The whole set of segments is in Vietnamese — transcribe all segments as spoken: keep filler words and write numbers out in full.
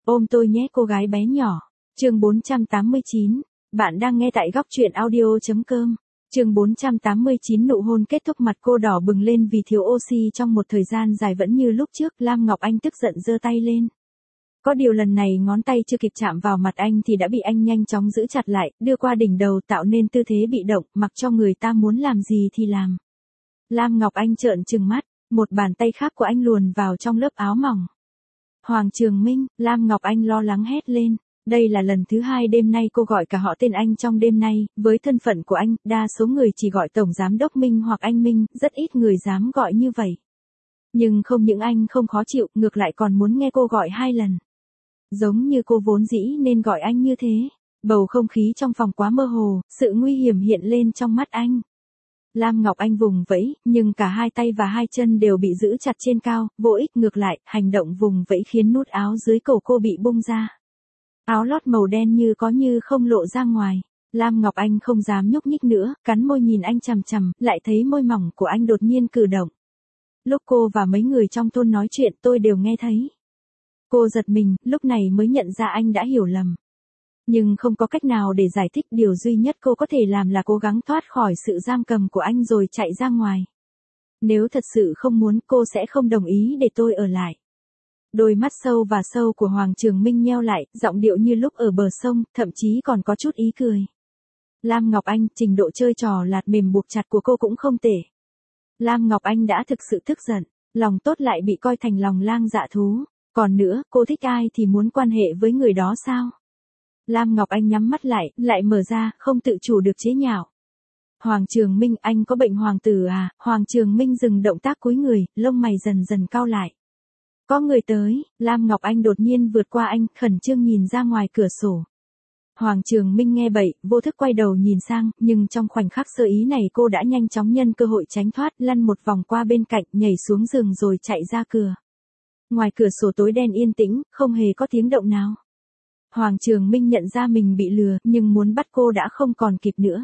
Ôm tôi nhé cô gái bé nhỏ. Chương bốn trăm tám mươi chín. Bạn đang nghe tại góc truyện audio.com. Chương bốn trăm tám mươi chín nụ hôn kết thúc mặt cô đỏ bừng lên vì thiếu oxy trong một thời gian dài vẫn như lúc trước. Lam Ngọc Anh tức giận giơ tay lên. Có điều lần này ngón tay chưa kịp chạm vào mặt anh thì đã bị anh nhanh chóng giữ chặt lại, đưa qua đỉnh đầu tạo nên tư thế bị động, mặc cho người ta muốn làm gì thì làm. Lam Ngọc Anh trợn trừng mắt, một bàn tay khác của anh luồn vào trong lớp áo mỏng. Hoàng Trường Minh, Lam Ngọc Anh lo lắng hét lên. Đây là lần thứ hai đêm nay cô gọi cả họ tên anh trong đêm nay, với thân phận của anh, đa số người chỉ gọi Tổng Giám Đốc Minh hoặc anh Minh, rất ít người dám gọi như vậy. Nhưng không những anh không khó chịu, ngược lại còn muốn nghe cô gọi hai lần. Giống như cô vốn dĩ nên gọi anh như thế. Bầu không khí trong phòng quá mơ hồ, sự nguy hiểm hiện lên trong mắt anh. Lam Ngọc Anh vùng vẫy, nhưng cả hai tay và hai chân đều bị giữ chặt trên cao, vô ích ngược lại, hành động vùng vẫy khiến nút áo dưới cổ cô bị bung ra. Áo lót màu đen như có như không lộ ra ngoài. Lam Ngọc Anh không dám nhúc nhích nữa, cắn môi nhìn anh chằm chằm, lại thấy môi mỏng của anh đột nhiên cử động. Lúc cô và mấy người trong thôn nói chuyện tôi đều nghe thấy. Cô giật mình, lúc này mới nhận ra anh đã hiểu lầm. Nhưng không có cách nào để giải thích, điều duy nhất cô có thể làm là cố gắng thoát khỏi sự giam cầm của anh rồi chạy ra ngoài. Nếu thật sự không muốn cô sẽ không đồng ý để tôi ở lại. Đôi mắt sâu và sâu của Hoàng Trường Minh nheo lại, giọng điệu như lúc ở bờ sông, thậm chí còn có chút ý cười. Lam Ngọc Anh, trình độ chơi trò lạt mềm buộc chặt của cô cũng không tệ. Lam Ngọc Anh đã thực sự tức giận, lòng tốt lại bị coi thành lòng lang dạ thú. Còn nữa, cô thích ai thì muốn quan hệ với người đó sao? Lam Ngọc Anh nhắm mắt lại, lại mở ra, không tự chủ được chế nhạo. Hoàng Trường Minh, anh có bệnh hoàng tử à? Hoàng Trường Minh dừng động tác cúi người, lông mày dần dần cau lại. Có người tới, Lam Ngọc Anh đột nhiên vượt qua anh, khẩn trương nhìn ra ngoài cửa sổ. Hoàng Trường Minh nghe vậy, vô thức quay đầu nhìn sang, nhưng trong khoảnh khắc sơ ý này cô đã nhanh chóng nhân cơ hội tránh thoát, lăn một vòng qua bên cạnh, nhảy xuống giường rồi chạy ra cửa. Ngoài cửa sổ tối đen yên tĩnh, không hề có tiếng động nào. Hoàng Trường Minh nhận ra mình bị lừa, nhưng muốn bắt cô đã không còn kịp nữa.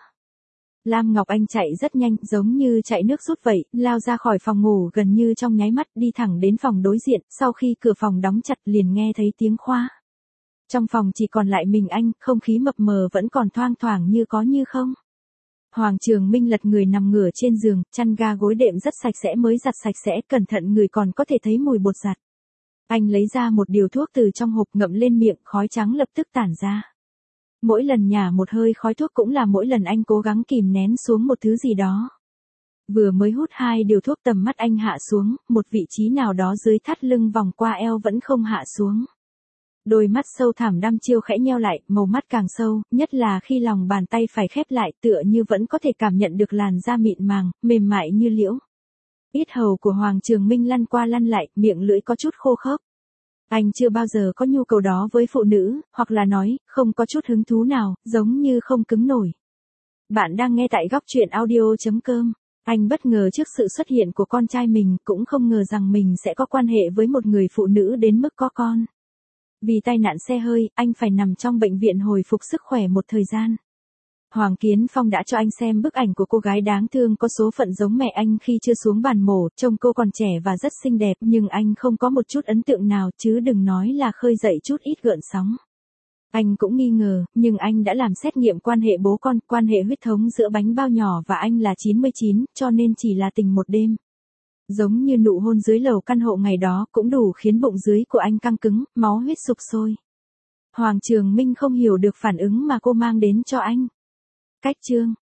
Lam Ngọc Anh chạy rất nhanh, giống như chạy nước rút vậy, lao ra khỏi phòng ngủ gần như trong nháy mắt, đi thẳng đến phòng đối diện, sau khi cửa phòng đóng chặt liền nghe thấy tiếng khóa. Trong phòng chỉ còn lại mình anh, không khí mập mờ vẫn còn thoang thoảng như có như không. Hoàng Trường Minh lật người nằm ngửa trên giường, chăn ga gối đệm rất sạch sẽ mới giặt sạch sẽ, cẩn thận người còn có thể thấy mùi bột giặt. Anh lấy ra một điều thuốc từ trong hộp ngậm lên miệng, khói trắng lập tức tản ra. Mỗi lần nhả một hơi khói thuốc cũng là mỗi lần anh cố gắng kìm nén xuống một thứ gì đó. Vừa mới hút hai điều thuốc tầm mắt anh hạ xuống, một vị trí nào đó dưới thắt lưng vòng qua eo vẫn không hạ xuống. Đôi mắt sâu thẳm đăm chiêu khẽ nheo lại, màu mắt càng sâu, nhất là khi lòng bàn tay phải khép lại tựa như vẫn có thể cảm nhận được làn da mịn màng, mềm mại như liễu. Yết hầu của Hoàng Trường Minh lăn qua lăn lại, miệng lưỡi có chút khô khốc. Anh chưa bao giờ có nhu cầu đó với phụ nữ, hoặc là nói, không có chút hứng thú nào, giống như không cứng nổi. Bạn đang nghe tại góc truyện audio.com. Anh bất ngờ trước sự xuất hiện của con trai mình, cũng không ngờ rằng mình sẽ có quan hệ với một người phụ nữ đến mức có con. Vì tai nạn xe hơi, anh phải nằm trong bệnh viện hồi phục sức khỏe một thời gian. Hoàng Kiến Phong đã cho anh xem bức ảnh của cô gái đáng thương có số phận giống mẹ anh khi chưa xuống bàn mổ, trông cô còn trẻ và rất xinh đẹp, nhưng anh không có một chút ấn tượng nào, chứ đừng nói là khơi dậy chút ít gợn sóng. Anh cũng nghi ngờ, nhưng anh đã làm xét nghiệm quan hệ bố con, quan hệ huyết thống giữa bánh bao nhỏ và anh là chín mươi chín, cho nên chỉ là tình một đêm. Giống như nụ hôn dưới lầu căn hộ ngày đó cũng đủ khiến bụng dưới của anh căng cứng, máu huyết sục sôi. Hoàng Trường Minh không hiểu được phản ứng mà cô mang đến cho anh. Cách chương